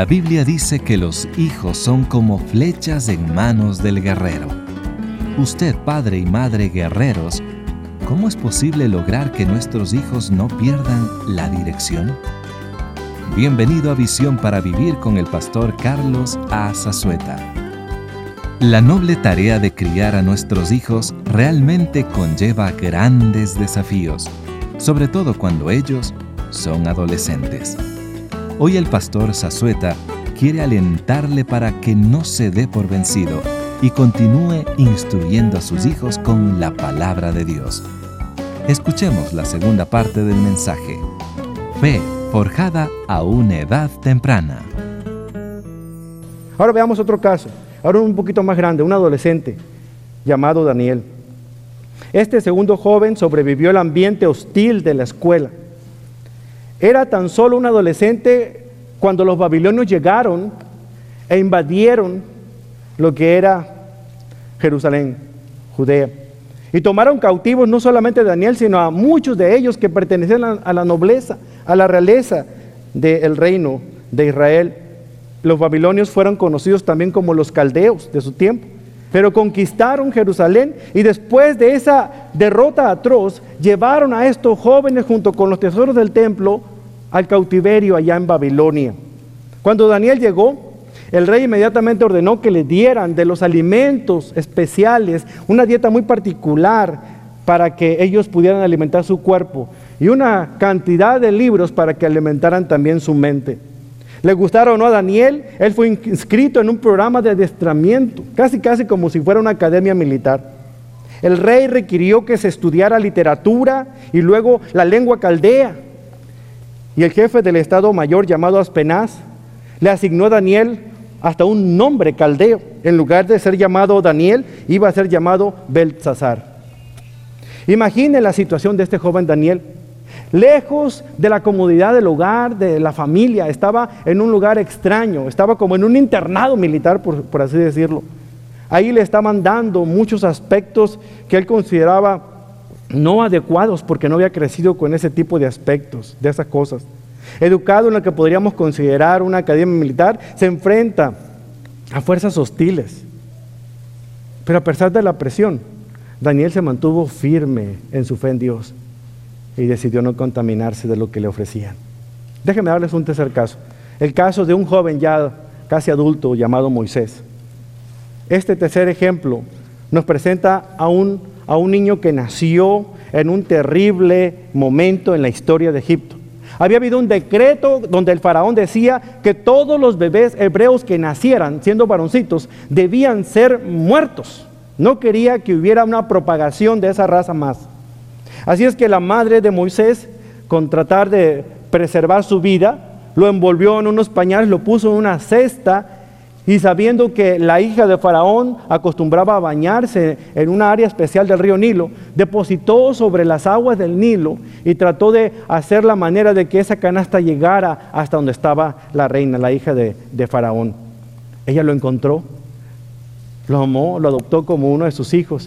La Biblia dice que los hijos son como flechas en manos del guerrero. Usted, padre y madre guerreros, ¿cómo es posible lograr que nuestros hijos no pierdan la dirección? Bienvenido a Visión para Vivir con el pastor Carlos A. Zazueta. La noble tarea de criar a nuestros hijos realmente conlleva grandes desafíos, sobre todo cuando ellos son adolescentes. Hoy el pastor Zazueta quiere alentarle para que no se dé por vencido y continúe instruyendo a sus hijos con la palabra de Dios. Escuchemos la segunda parte del mensaje. Fe forjada a una edad temprana. Ahora veamos otro caso, ahora un poquito más grande, un adolescente llamado Daniel. Este segundo joven sobrevivió al ambiente hostil de la escuela. Era tan solo un adolescente cuando los babilonios llegaron e invadieron lo que era Jerusalén, Judea. Y tomaron cautivos no solamente a Daniel, sino a muchos de ellos que pertenecían a la nobleza, a la realeza del reino de Israel. Los babilonios fueron conocidos también como los caldeos de su tiempo. Pero conquistaron Jerusalén y después de esa derrota atroz, llevaron a estos jóvenes junto con los tesoros del templo al cautiverio allá en Babilonia. Cuando Daniel llegó, el rey inmediatamente ordenó que le dieran de los alimentos especiales, una dieta muy particular para que ellos pudieran alimentar su cuerpo y una cantidad de libros para que alimentaran también su mente. Le gustara o no a Daniel, él fue inscrito en un programa de adiestramiento, casi como si fuera una academia militar. El rey requirió que se estudiara literatura y luego la lengua caldea. Y el jefe del Estado Mayor, llamado Aspenaz, le asignó a Daniel hasta un nombre caldeo. En lugar de ser llamado Daniel, iba a ser llamado Beltsasar. Imaginen la situación de este joven Daniel. Lejos de la comodidad del hogar, de la familia, estaba en un lugar extraño, estaba como en un internado militar, por así decirlo. Ahí le estaban dando muchos aspectos que él consideraba no adecuados porque no había crecido con ese tipo de aspectos, de esas cosas. Educado en lo que podríamos considerar una academia militar, se enfrenta a fuerzas hostiles. Pero a pesar de la presión, Daniel se mantuvo firme en su fe en Dios y decidió no contaminarse de lo que le ofrecían. Déjenme darles un tercer caso. El caso de un joven ya casi adulto llamado Moisés. Este tercer ejemplo nos presenta a un niño que nació en un terrible momento en la historia de Egipto. Había habido un decreto donde el faraón decía que todos los bebés hebreos que nacieran siendo varoncitos debían ser muertos. No quería que hubiera una propagación de esa raza más. Así es que la madre de Moisés, con tratar de preservar su vida, lo envolvió en unos pañales, lo puso en una cesta y sabiendo que la hija de Faraón acostumbraba a bañarse en una área especial del río Nilo, depositó sobre las aguas del Nilo y trató de hacer la manera de que esa canasta llegara hasta donde estaba la reina, la hija de Faraón. Ella lo encontró, lo amó, lo adoptó como uno de sus hijos.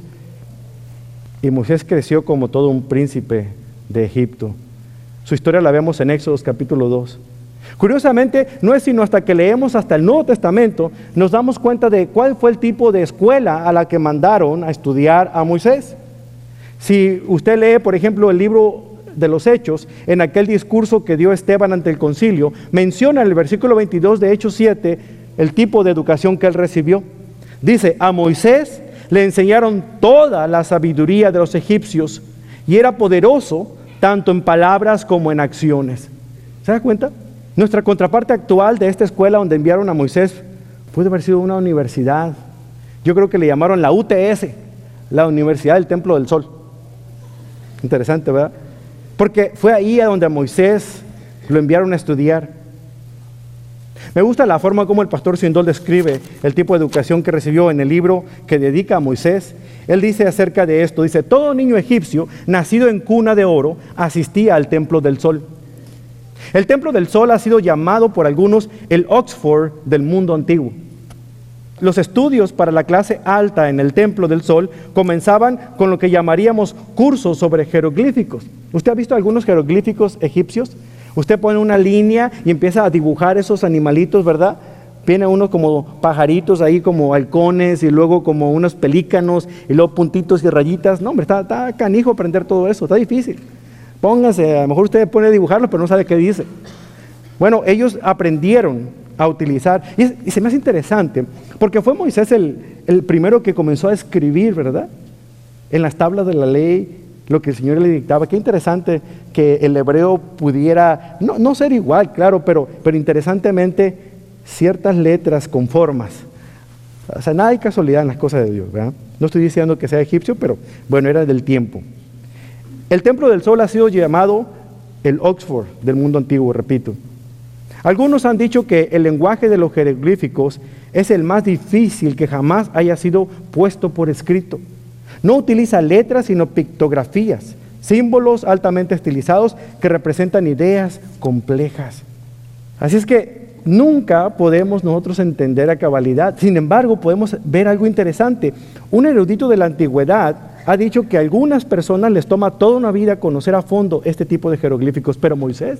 Y Moisés creció como todo un príncipe de Egipto. Su historia la vemos en Éxodo capítulo 2. Curiosamente, no es sino hasta que leemos hasta el Nuevo Testamento, nos damos cuenta de cuál fue el tipo de escuela a la que mandaron a estudiar a Moisés. Si usted lee, por ejemplo, el libro de los Hechos, en aquel discurso que dio Esteban ante el concilio, menciona en el versículo 22 de Hechos 7 el tipo de educación que él recibió. Dice, a Moisés le enseñaron toda la sabiduría de los egipcios y era poderoso tanto en palabras como en acciones. ¿Se da cuenta? Nuestra contraparte actual de esta escuela donde enviaron a Moisés puede haber sido una universidad. Yo creo que le llamaron la UTS, la Universidad del Templo del Sol. Interesante, ¿verdad? Porque fue ahí a donde a Moisés lo enviaron a estudiar. Me gusta la forma como el pastor Swindoll describe el tipo de educación que recibió en el libro que dedica a Moisés. Él dice acerca de esto, dice, todo niño egipcio nacido en cuna de oro asistía al Templo del Sol. El Templo del Sol ha sido llamado por algunos el Oxford del mundo antiguo. Los estudios para la clase alta en el Templo del Sol comenzaban con lo que llamaríamos cursos sobre jeroglíficos. ¿Usted ha visto algunos jeroglíficos egipcios? Usted pone una línea y empieza a dibujar esos animalitos, ¿verdad? Vienen unos como pajaritos ahí, como halcones, y luego como unos pelícanos, y luego puntitos y rayitas. No, hombre, está canijo aprender todo eso, está difícil. Póngase, a lo mejor usted pone a dibujarlo, pero no sabe qué dice. Bueno, ellos aprendieron a utilizar, y se me hace interesante, porque fue Moisés el primero que comenzó a escribir, ¿verdad? En las tablas de la ley, lo que el Señor le dictaba. Qué interesante que el hebreo pudiera, no ser igual, claro, pero interesantemente, ciertas letras con formas. O sea, nada hay casualidad en las cosas de Dios, ¿verdad? No estoy diciendo que sea egipcio, pero bueno, era del tiempo. El Templo del Sol ha sido llamado el Oxford del mundo antiguo, repito. Algunos han dicho que el lenguaje de los jeroglíficos es el más difícil que jamás haya sido puesto por escrito. No utiliza letras, sino pictografías, símbolos altamente estilizados que representan ideas complejas. Así es que nunca podemos nosotros entender a cabalidad. Sin embargo, podemos ver algo interesante. Un erudito de la antigüedad ha dicho que a algunas personas les toma toda una vida conocer a fondo este tipo de jeroglíficos, pero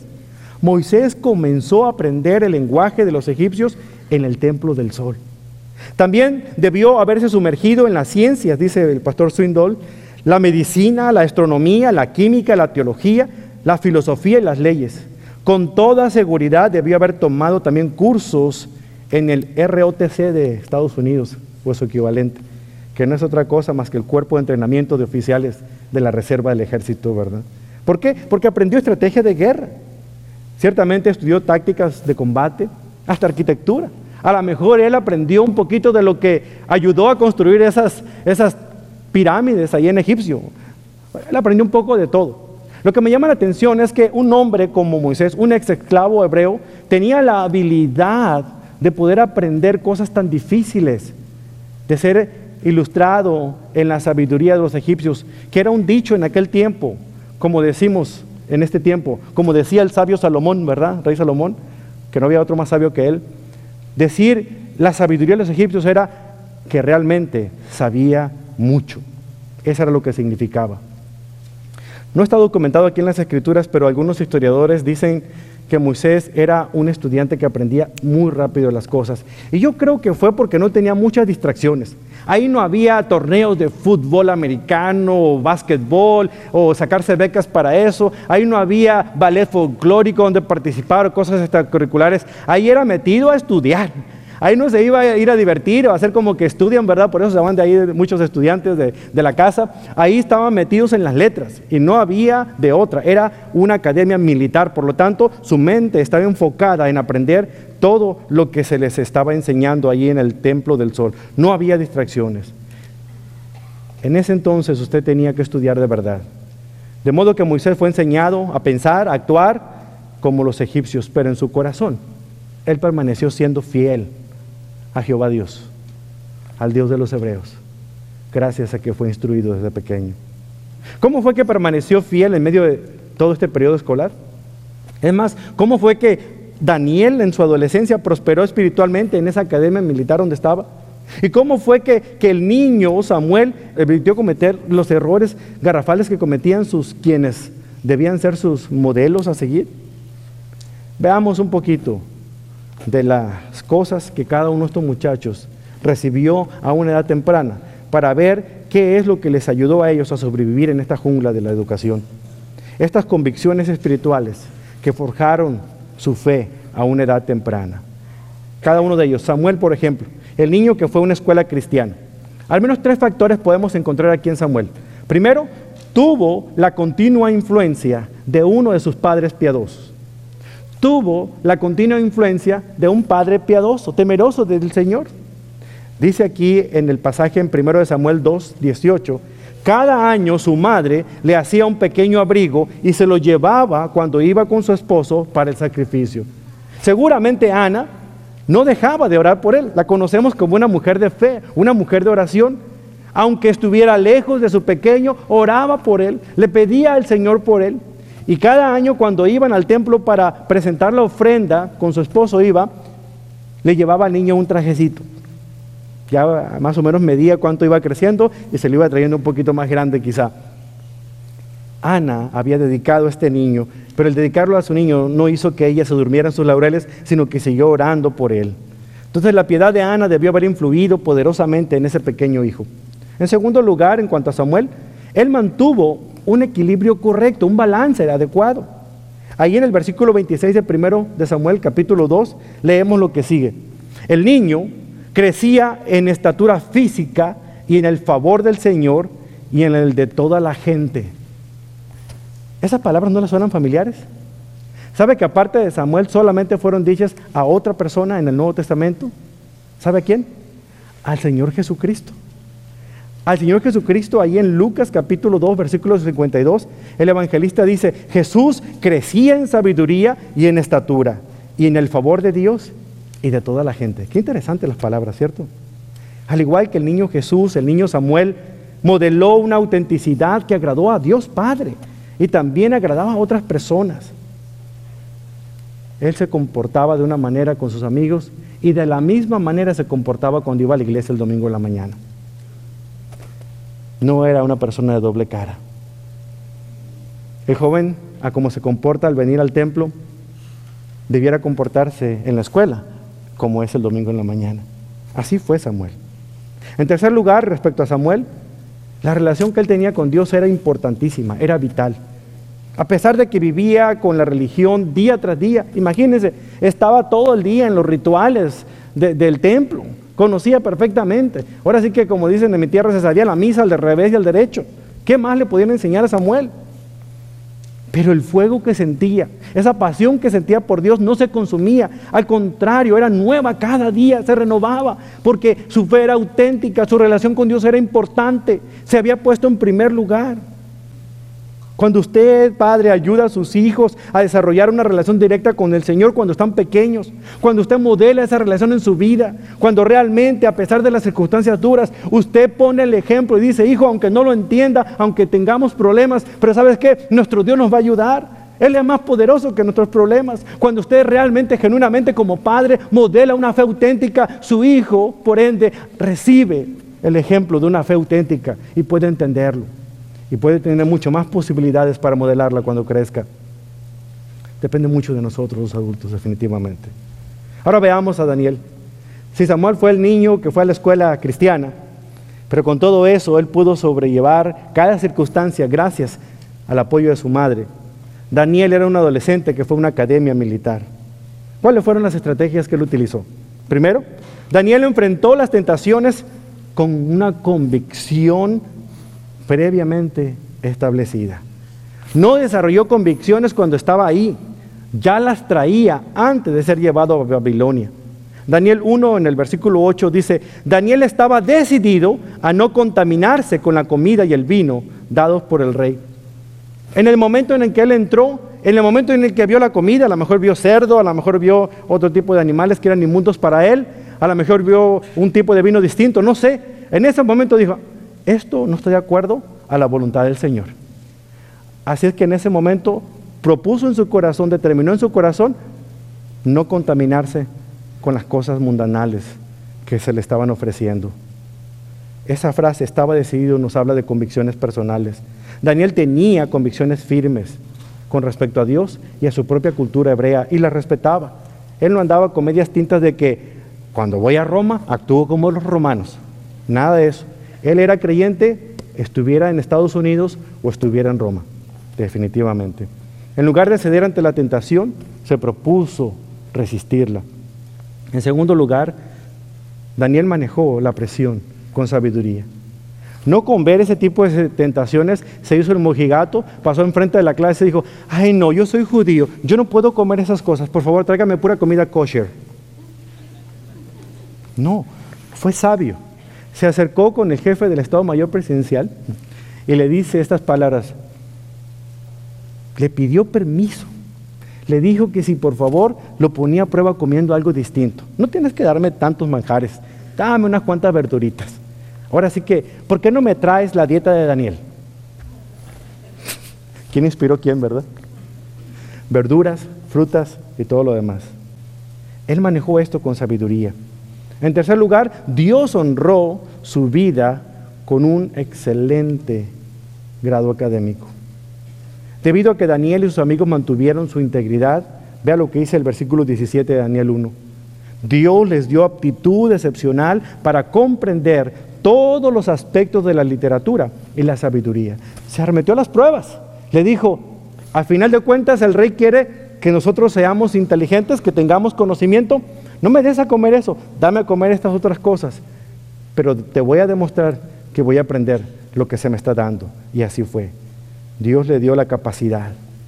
Moisés comenzó a aprender el lenguaje de los egipcios en el Templo del Sol. También debió haberse sumergido en las ciencias, dice el pastor Swindoll, la medicina, la astronomía, la química, la teología, la filosofía y las leyes. Con toda seguridad debió haber tomado también cursos en el ROTC de Estados Unidos, o su equivalente, que no es otra cosa más que el cuerpo de entrenamiento de oficiales de la reserva del ejército, ¿verdad? ¿Por qué? Porque aprendió estrategia de guerra. Ciertamente estudió tácticas de combate, hasta arquitectura. A lo mejor él aprendió un poquito de lo que ayudó a construir esas pirámides ahí en Egipcio. Él aprendió un poco de todo. Lo que me llama la atención es que un hombre como Moisés, un ex esclavo hebreo, tenía la habilidad de poder aprender cosas tan difíciles, de ser ilustrado en la sabiduría de los egipcios, que era un dicho en aquel tiempo, como decimos en este tiempo, como decía el sabio Salomón, ¿verdad? Rey Salomón, que no había otro más sabio que él. Decir la sabiduría de los egipcios era que realmente sabía mucho. Eso era lo que significaba. No está documentado aquí en las Escrituras, pero algunos historiadores dicen que Moisés era un estudiante que aprendía muy rápido las cosas. Y yo creo que fue porque no tenía muchas distracciones. Ahí no había torneos de fútbol americano o básquetbol o sacarse becas para eso. Ahí no había ballet folclórico donde participar o cosas extracurriculares. Ahí era metido a estudiar. Ahí no se iba a ir a divertir o a hacer como que estudian, ¿verdad? Por eso se van de ahí muchos estudiantes de la casa. Ahí estaban metidos en las letras y no había de otra. Era una academia militar, por lo tanto, su mente estaba enfocada en aprender todo lo que se les estaba enseñando allí en el Templo del Sol. No había distracciones. En ese entonces usted tenía que estudiar de verdad. De modo que Moisés fue enseñado a pensar, a actuar como los egipcios, pero en su corazón él permaneció siendo fiel a Jehová Dios, al Dios de los hebreos, gracias a que fue instruido desde pequeño. ¿Cómo fue que permaneció fiel en medio de todo este periodo escolar? Es más, ¿cómo fue que Daniel en su adolescencia prosperó espiritualmente en esa academia militar donde estaba? ¿Y cómo fue que el niño Samuel evitó cometer los errores garrafales que cometían quienes debían ser sus modelos a seguir? Veamos un poquito de las cosas que cada uno de estos muchachos recibió a una edad temprana para ver qué es lo que les ayudó a ellos a sobrevivir en esta jungla de la educación. Estas convicciones espirituales que forjaron su fe a una edad temprana. Cada uno de ellos. Samuel, por ejemplo, el niño que fue a una escuela cristiana. Al menos 3 factores podemos encontrar aquí en Samuel. Primero, tuvo la continua influencia de uno de sus padres piadosos. Tuvo la continua influencia de un padre piadoso, temeroso del Señor. Dice aquí en el pasaje en 1 Samuel 2:18, cada año su madre le hacía un pequeño abrigo y se lo llevaba cuando iba con su esposo para el sacrificio. Seguramente Ana no dejaba de orar por él. La conocemos como una mujer de fe, una mujer de oración. Aunque estuviera lejos de su pequeño, oraba por él, le pedía al Señor por él. Y cada año cuando iban al templo para presentar la ofrenda, con su esposo le llevaba al niño un trajecito. Ya más o menos medía cuánto iba creciendo y se lo iba trayendo un poquito más grande quizá. Ana había dedicado a este niño, pero el dedicarlo a su niño no hizo que ella se durmiera en sus laureles, sino que siguió orando por él. Entonces la piedad de Ana debió haber influido poderosamente en ese pequeño hijo. En segundo lugar, en cuanto a Samuel, él mantuvo un equilibrio correcto, un balance adecuado. Ahí en el versículo 26 de 1 de Samuel, capítulo 2, leemos lo que sigue. El niño crecía en estatura física y en el favor del Señor y en el de toda la gente. ¿Esas palabras no le suenan familiares? ¿Sabe que aparte de Samuel solamente fueron dichas a otra persona en el Nuevo Testamento? ¿Sabe a quién? Al Señor Jesucristo. Al Señor Jesucristo, ahí en Lucas capítulo 2, versículo 52, el evangelista dice, Jesús crecía en sabiduría y en estatura, y en el favor de Dios y de toda la gente. Qué interesantes las palabras, ¿cierto? Al igual que el niño Jesús, el niño Samuel, modeló una autenticidad que agradó a Dios Padre, y también agradaba a otras personas. Él se comportaba de una manera con sus amigos, y de la misma manera se comportaba cuando iba a la iglesia el domingo en la mañana. No era una persona de doble cara. El joven, a cómo se comporta al venir al templo, debiera comportarse en la escuela, como es el domingo en la mañana. Así fue Samuel. En tercer lugar, respecto a Samuel, la relación que él tenía con Dios era importantísima, era vital. A pesar de que vivía con la religión día tras día, imagínense, estaba todo el día en los rituales del templo, conocía perfectamente. Ahora sí que, como dicen en mi tierra, se sabía la misa al del revés y al derecho. ¿Qué más le podían enseñar a Samuel? Pero el fuego que sentía, esa pasión que sentía por Dios no se consumía, al contrario, era nueva cada día, se renovaba, porque su fe era auténtica, su relación con Dios era importante, se había puesto en primer lugar. Cuando usted, padre, ayuda a sus hijos a desarrollar una relación directa con el Señor cuando están pequeños, cuando usted modela esa relación en su vida, cuando realmente, a pesar de las circunstancias duras, usted pone el ejemplo y dice, hijo, aunque no lo entienda, aunque tengamos problemas, pero ¿sabes qué? Nuestro Dios nos va a ayudar. Él es más poderoso que nuestros problemas. Cuando usted realmente, genuinamente como padre, modela una fe auténtica, su hijo, por ende, recibe el ejemplo de una fe auténtica y puede entenderlo. Y puede tener mucho más posibilidades para modelarla cuando crezca. Depende mucho de nosotros los adultos, definitivamente. Ahora veamos a Daniel. Si Samuel fue el niño que fue a la escuela cristiana, pero con todo eso él pudo sobrellevar cada circunstancia gracias al apoyo de su madre. Daniel era un adolescente que fue a una academia militar. ¿Cuáles fueron las estrategias que él utilizó? Primero, Daniel enfrentó las tentaciones con una convicción previamente establecida. No desarrolló convicciones cuando estaba ahí, ya las traía antes de ser llevado a Babilonia. Daniel 1 en el versículo 8 dice, Daniel estaba decidido a no contaminarse con la comida y el vino dados por el rey. En el momento en el que él entró, en el momento en el que vio la comida, a lo mejor vio cerdo, a lo mejor vio otro tipo de animales que eran inmundos para él, a lo mejor vio un tipo de vino distinto, no sé. En ese momento dijo, esto no estoy de acuerdo a la voluntad del Señor. Así es que en ese momento propuso en su corazón, determinó en su corazón no contaminarse con las cosas mundanales que se le estaban ofreciendo. Esa frase, estaba decidido, nos habla de convicciones personales. Daniel tenía convicciones firmes con respecto a Dios y a su propia cultura hebrea y la respetaba. Él no andaba con medias tintas de que cuando voy a Roma actúo como los romanos. Nada de eso. Él era creyente, estuviera en Estados Unidos o estuviera en Roma, definitivamente. En lugar de ceder ante la tentación, se propuso resistirla. En segundo lugar, Daniel manejó la presión con sabiduría. No con ver ese tipo de tentaciones, se hizo el mojigato, pasó enfrente de la clase y dijo, ay no, yo soy judío, yo no puedo comer esas cosas, por favor tráigame pura comida kosher. No, fue sabio. Se acercó con el jefe del Estado Mayor Presidencial y le dice estas palabras. Le pidió permiso. Le dijo que si por favor lo ponía a prueba comiendo algo distinto. No tienes que darme tantos manjares, dame unas cuantas verduritas. Ahora sí que, ¿por qué no me traes la dieta de Daniel? ¿Quién inspiró quién, verdad? Verduras, frutas y todo lo demás. Él manejó esto con sabiduría. En tercer lugar, Dios honró su vida con un excelente grado académico. Debido a que Daniel y sus amigos mantuvieron su integridad, vea lo que dice el versículo 17 de Daniel 1. Dios les dio aptitud excepcional para comprender todos los aspectos de la literatura y la sabiduría. Se arremetió a las pruebas. Le dijo, al final de cuentas el rey quiere que nosotros seamos inteligentes, que tengamos conocimiento. No me des a comer eso, dame a comer estas otras cosas. Pero te voy a demostrar que voy a aprender lo que se me está dando. Y así fue. Dios le dio la capacidad.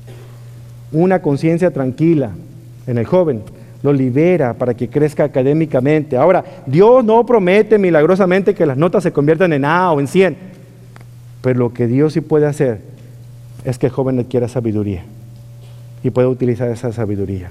Una conciencia tranquila en el joven lo libera para que crezca académicamente. Ahora, Dios no promete milagrosamente que las notas se conviertan en A o en 100. Pero lo que Dios sí puede hacer es que el joven adquiera sabiduría y pueda utilizar esa sabiduría.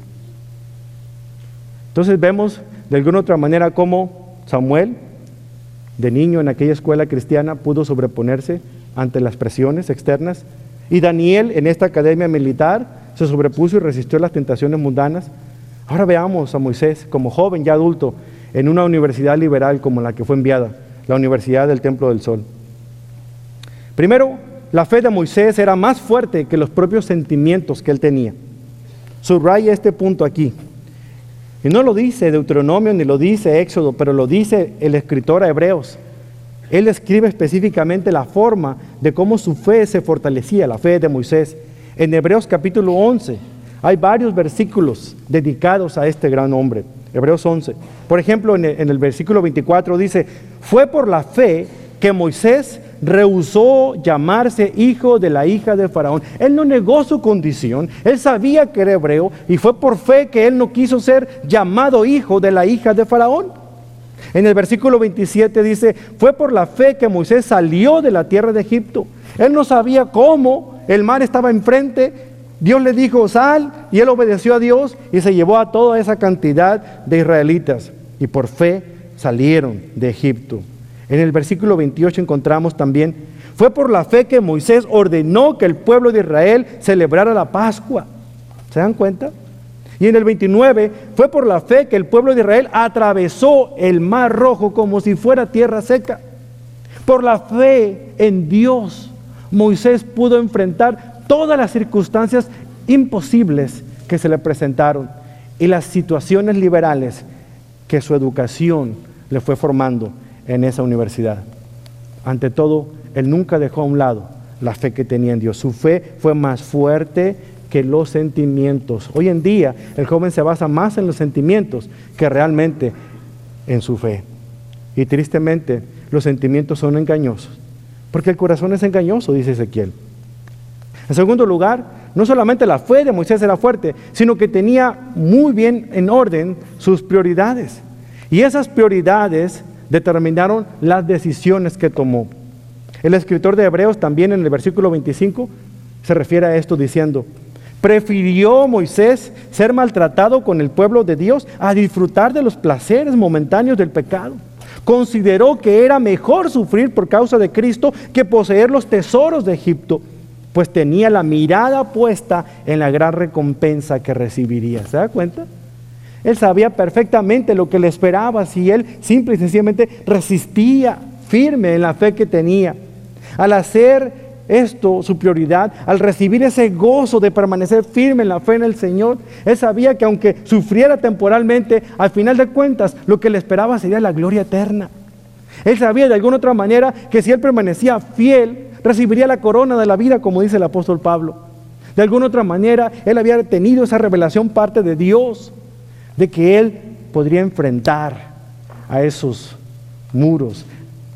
Entonces vemos de alguna otra manera cómo Samuel, de niño en aquella escuela cristiana, pudo sobreponerse ante las presiones externas, y Daniel en esta academia militar se sobrepuso y resistió las tentaciones mundanas. Ahora veamos a Moisés como joven ya adulto en una universidad liberal como la que fue enviada, la Universidad del Templo del Sol. Primero, la fe de Moisés era más fuerte que los propios sentimientos que él tenía. Subraya este punto aquí. Y no lo dice Deuteronomio ni lo dice Éxodo, pero lo dice el escritor a Hebreos. Él escribe específicamente la forma de cómo su fe se fortalecía, la fe de Moisés. En Hebreos capítulo 11 hay varios versículos dedicados a este gran hombre. Hebreos 11. Por ejemplo, en el versículo 24 dice, fue por la fe que Moisés rehusó llamarse hijo de la hija de Faraón. Él no negó su condición, él sabía que era hebreo y fue por fe que él no quiso ser llamado hijo de la hija de Faraón. En el versículo 27 dice, fue por la fe que Moisés salió de la tierra de Egipto. Él no sabía cómo, el mar estaba enfrente, Dios le dijo sal y él obedeció a Dios y se llevó a toda esa cantidad de israelitas y por fe salieron de Egipto. En el versículo 28 encontramos también, fue por la fe que Moisés ordenó que el pueblo de Israel celebrara la Pascua. ¿Se dan cuenta? Y en el 29, fue por la fe que el pueblo de Israel atravesó el Mar Rojo como si fuera tierra seca. Por la fe en Dios, Moisés pudo enfrentar todas las circunstancias imposibles que se le presentaron y las situaciones liberales que su educación le fue formando en esa universidad. Ante todo, él nunca dejó a un lado la fe que tenía en Dios. Su fe fue más fuerte que los sentimientos. Hoy en día, el joven se basa más en los sentimientos que realmente en su fe. Y tristemente, los sentimientos son engañosos, porque el corazón es engañoso, dice Ezequiel. En segundo lugar, no solamente la fe de Moisés era fuerte, sino que tenía muy bien en orden sus prioridades. Y esas prioridades determinaron las decisiones que tomó. El escritor de Hebreos también en el versículo 25 se refiere a esto diciendo, prefirió Moisés ser maltratado con el pueblo de Dios a disfrutar de los placeres momentáneos del pecado. Consideró que era mejor sufrir por causa de Cristo que poseer los tesoros de Egipto, pues tenía la mirada puesta en la gran recompensa que recibiría. ¿Se da cuenta? Él sabía perfectamente lo que le esperaba si él simple y sencillamente resistía firme en la fe que tenía. Al hacer esto su prioridad, al recibir ese gozo de permanecer firme en la fe en el Señor, él sabía que aunque sufriera temporalmente, al final de cuentas lo que le esperaba sería la gloria eterna. Él sabía de alguna otra manera que si él permanecía fiel, recibiría la corona de la vida, como dice el apóstol Pablo. De alguna otra manera, él había tenido esa revelación parte de Dios, de que él podría enfrentar a esos muros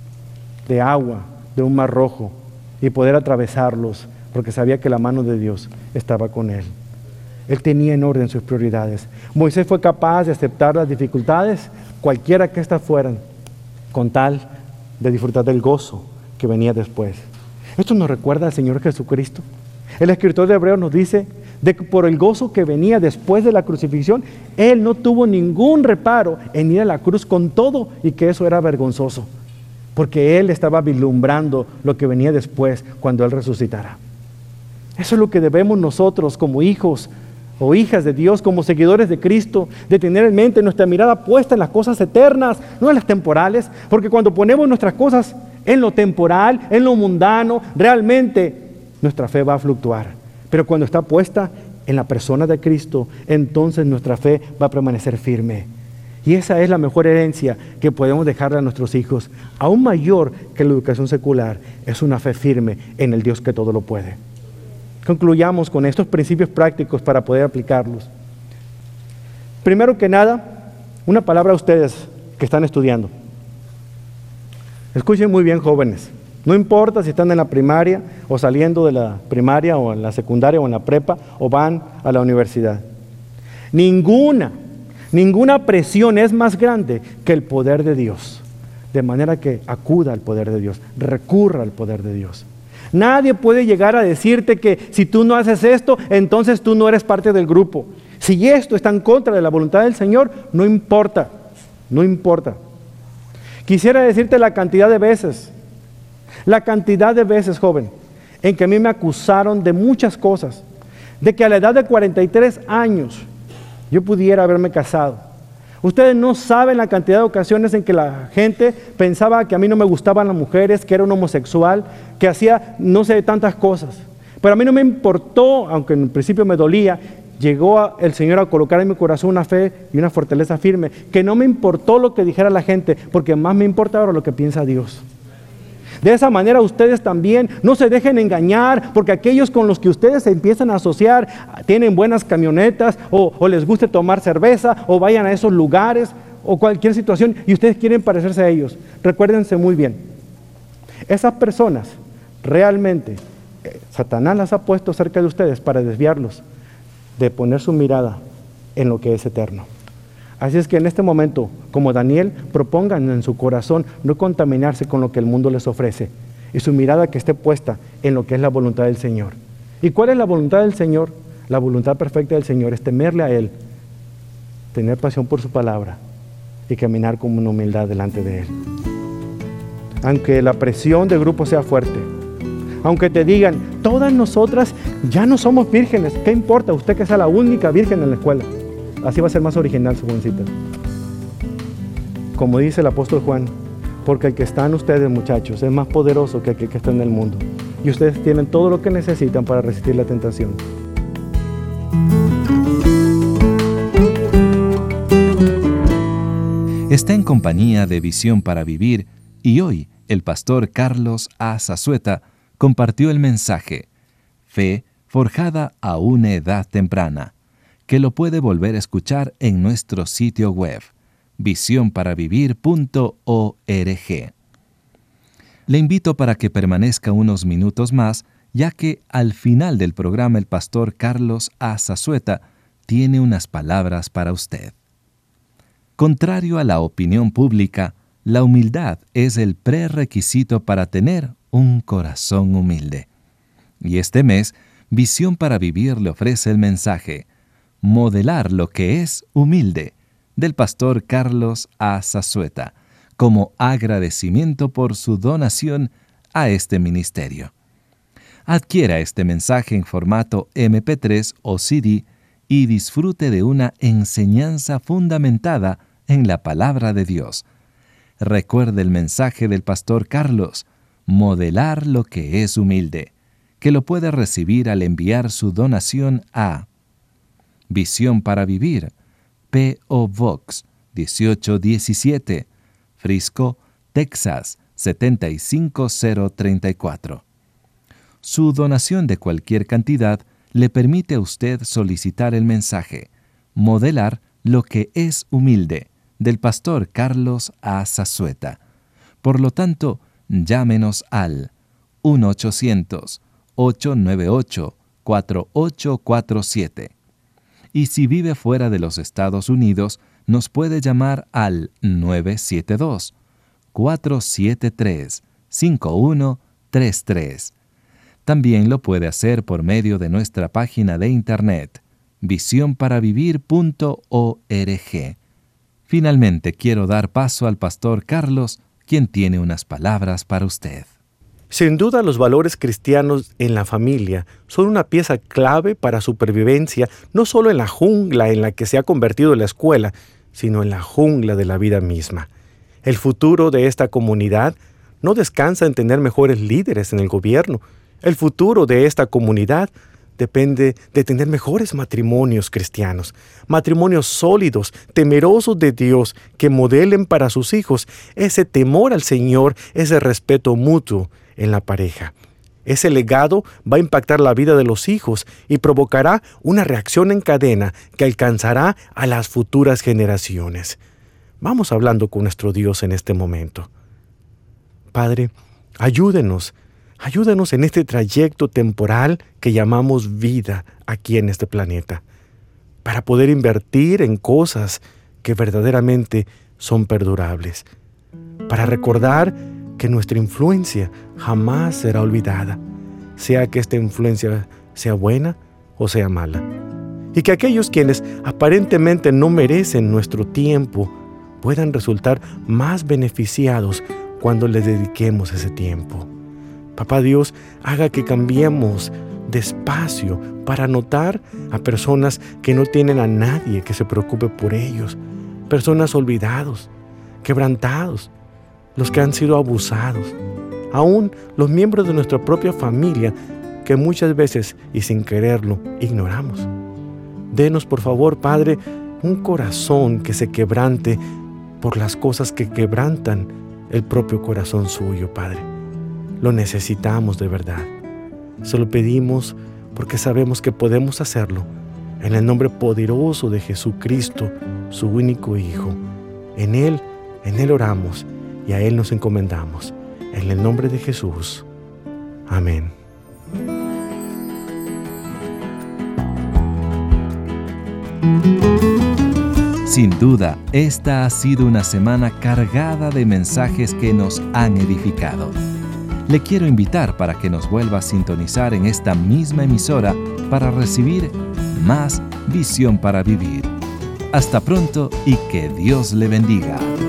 de agua de un mar rojo y poder atravesarlos, porque sabía que la mano de Dios estaba con él. Él tenía en orden sus prioridades. Moisés fue capaz de aceptar las dificultades, cualquiera que éstas fueran, con tal de disfrutar del gozo que venía después. Esto nos recuerda al Señor Jesucristo. El escritor de Hebreos nos dice de que por el gozo que venía después de la crucifixión, él no tuvo ningún reparo en ir a la cruz con todo y que eso era vergonzoso, porque él estaba vislumbrando lo que venía después cuando él resucitara. Eso es lo que debemos nosotros como hijos o hijas de Dios, como seguidores de Cristo, de tener en mente nuestra mirada puesta en las cosas eternas, no en las temporales, porque cuando ponemos nuestras cosas en lo temporal, en lo mundano, realmente nuestra fe va a fluctuar. Pero cuando está puesta en la persona de Cristo, entonces nuestra fe va a permanecer firme. Y esa es la mejor herencia que podemos dejarle a nuestros hijos, aún mayor que la educación secular. Es una fe firme en el Dios que todo lo puede. Concluyamos con estos principios prácticos para poder aplicarlos. Primero que nada, una palabra a ustedes que están estudiando. Escuchen muy bien, jóvenes. No importa si están en la primaria o saliendo de la primaria o en la secundaria o en la prepa o van a la universidad. Ninguna presión es más grande que el poder de Dios. De manera que acuda al poder de Dios, recurra al poder de Dios. Nadie puede llegar a decirte que si tú no haces esto, entonces tú no eres parte del grupo. Si esto está en contra de la voluntad del Señor, no importa. Quisiera decirte la cantidad de veces, joven, en que a mí me acusaron de muchas cosas, de que a la edad de 43 años yo pudiera haberme casado. Ustedes no saben la cantidad de ocasiones en que la gente pensaba que a mí no me gustaban las mujeres, que era un homosexual, que hacía no sé tantas cosas. Pero a mí no me importó, aunque en principio me dolía. Llegó el Señor a colocar en mi corazón una fe y una fortaleza firme, que no me importó lo que dijera la gente, porque más me importa ahora lo que piensa Dios. De esa manera ustedes también no se dejen engañar, porque aquellos con los que ustedes se empiezan a asociar tienen buenas camionetas o les guste tomar cerveza o vayan a esos lugares o cualquier situación y ustedes quieren parecerse a ellos. Recuérdense muy bien, esas personas realmente Satanás las ha puesto cerca de ustedes para desviarlos de poner su mirada en lo que es eterno. Así es que en este momento, como Daniel, propongan en su corazón no contaminarse con lo que el mundo les ofrece y su mirada que esté puesta en lo que es la voluntad del Señor. ¿Y cuál es la voluntad del Señor? La voluntad perfecta del Señor es temerle a Él, tener pasión por su palabra y caminar con una humildad delante de Él. Aunque la presión del grupo sea fuerte, aunque te digan, todas nosotras ya no somos vírgenes, ¿qué importa? Usted que sea la única virgen en la escuela. Así va a ser más original su jovencita. Como dice el apóstol Juan, porque el que está en ustedes, muchachos, es más poderoso que aquel que está en el mundo. Y ustedes tienen todo lo que necesitan para resistir la tentación. Está en compañía de Visión para Vivir y hoy el pastor Carlos A. Zazueta compartió el mensaje Fe forjada a una edad temprana, que lo puede volver a escuchar en nuestro sitio web, visionparavivir.org. Le invito para que permanezca unos minutos más, ya que al final del programa el pastor Carlos A. Zazueta tiene unas palabras para usted. Contrario a la opinión pública, la humildad es el prerequisito para tener un corazón humilde. Y este mes, Visión para Vivir le ofrece el mensaje Modelar lo que es humilde, del pastor Carlos A. Zazueta, como agradecimiento por su donación a este ministerio. Adquiera este mensaje en formato MP3 o CD y disfrute de una enseñanza fundamentada en la palabra de Dios. Recuerde el mensaje del pastor Carlos, modelar lo que es humilde, que lo puede recibir al enviar su donación a Visión para Vivir, P.O. Box 1817, Frisco, Texas 75034. Su donación de cualquier cantidad le permite a usted solicitar el mensaje Modelar lo que es humilde, del pastor Carlos A. Zazueta. Por lo tanto, llámenos al 1-800-898-4847. Y si vive fuera de los Estados Unidos, nos puede llamar al 972-473-5133. También lo puede hacer por medio de nuestra página de internet, visionparavivir.org. Finalmente, quiero dar paso al pastor Carlos, quien tiene unas palabras para usted. Sin duda, los valores cristianos en la familia son una pieza clave para supervivencia, no solo en la jungla en la que se ha convertido la escuela, sino en la jungla de la vida misma. El futuro de esta comunidad no descansa en tener mejores líderes en el gobierno. El futuro de esta comunidad depende de tener mejores matrimonios cristianos, matrimonios sólidos, temerosos de Dios, que modelen para sus hijos ese temor al Señor, ese respeto mutuo en la pareja. Ese legado va a impactar la vida de los hijos y provocará una reacción en cadena que alcanzará a las futuras generaciones. Vamos hablando con nuestro Dios en este momento. Padre, ayúdenos en este trayecto temporal que llamamos vida aquí en este planeta, para poder invertir en cosas que verdaderamente son perdurables, para recordar que nuestra influencia jamás será olvidada, sea que esta influencia sea buena o sea mala, y que aquellos quienes aparentemente no merecen nuestro tiempo puedan resultar más beneficiados cuando les dediquemos ese tiempo. Papá Dios, haga que cambiemos de espacio para notar a personas que no tienen a nadie que se preocupe por ellos, personas olvidados, quebrantados, los que han sido abusados, aún los miembros de nuestra propia familia que muchas veces y sin quererlo ignoramos. Denos, por favor, Padre, un corazón que se quebrante por las cosas que quebrantan el propio corazón suyo, Padre. Lo necesitamos de verdad. Se lo pedimos porque sabemos que podemos hacerlo en el nombre poderoso de Jesucristo, su único Hijo. En Él oramos y a Él nos encomendamos. En el nombre de Jesús. Amén. Sin duda, esta ha sido una semana cargada de mensajes que nos han edificado. Le quiero invitar para que nos vuelva a sintonizar en esta misma emisora para recibir más Visión para Vivir. Hasta pronto y que Dios le bendiga.